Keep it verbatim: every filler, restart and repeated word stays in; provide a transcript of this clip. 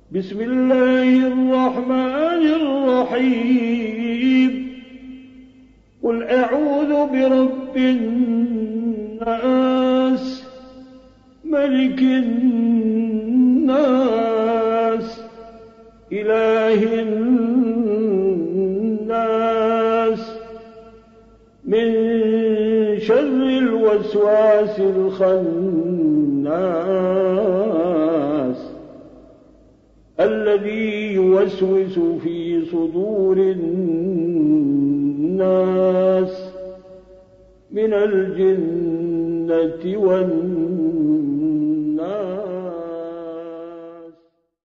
بسم الله الرحمن الرحيم قل أعوذ برب الناس ملك الناس إله الناس من شر الوسواس الخناس الذي يوسوس في صدور الناس من الجنة والناس.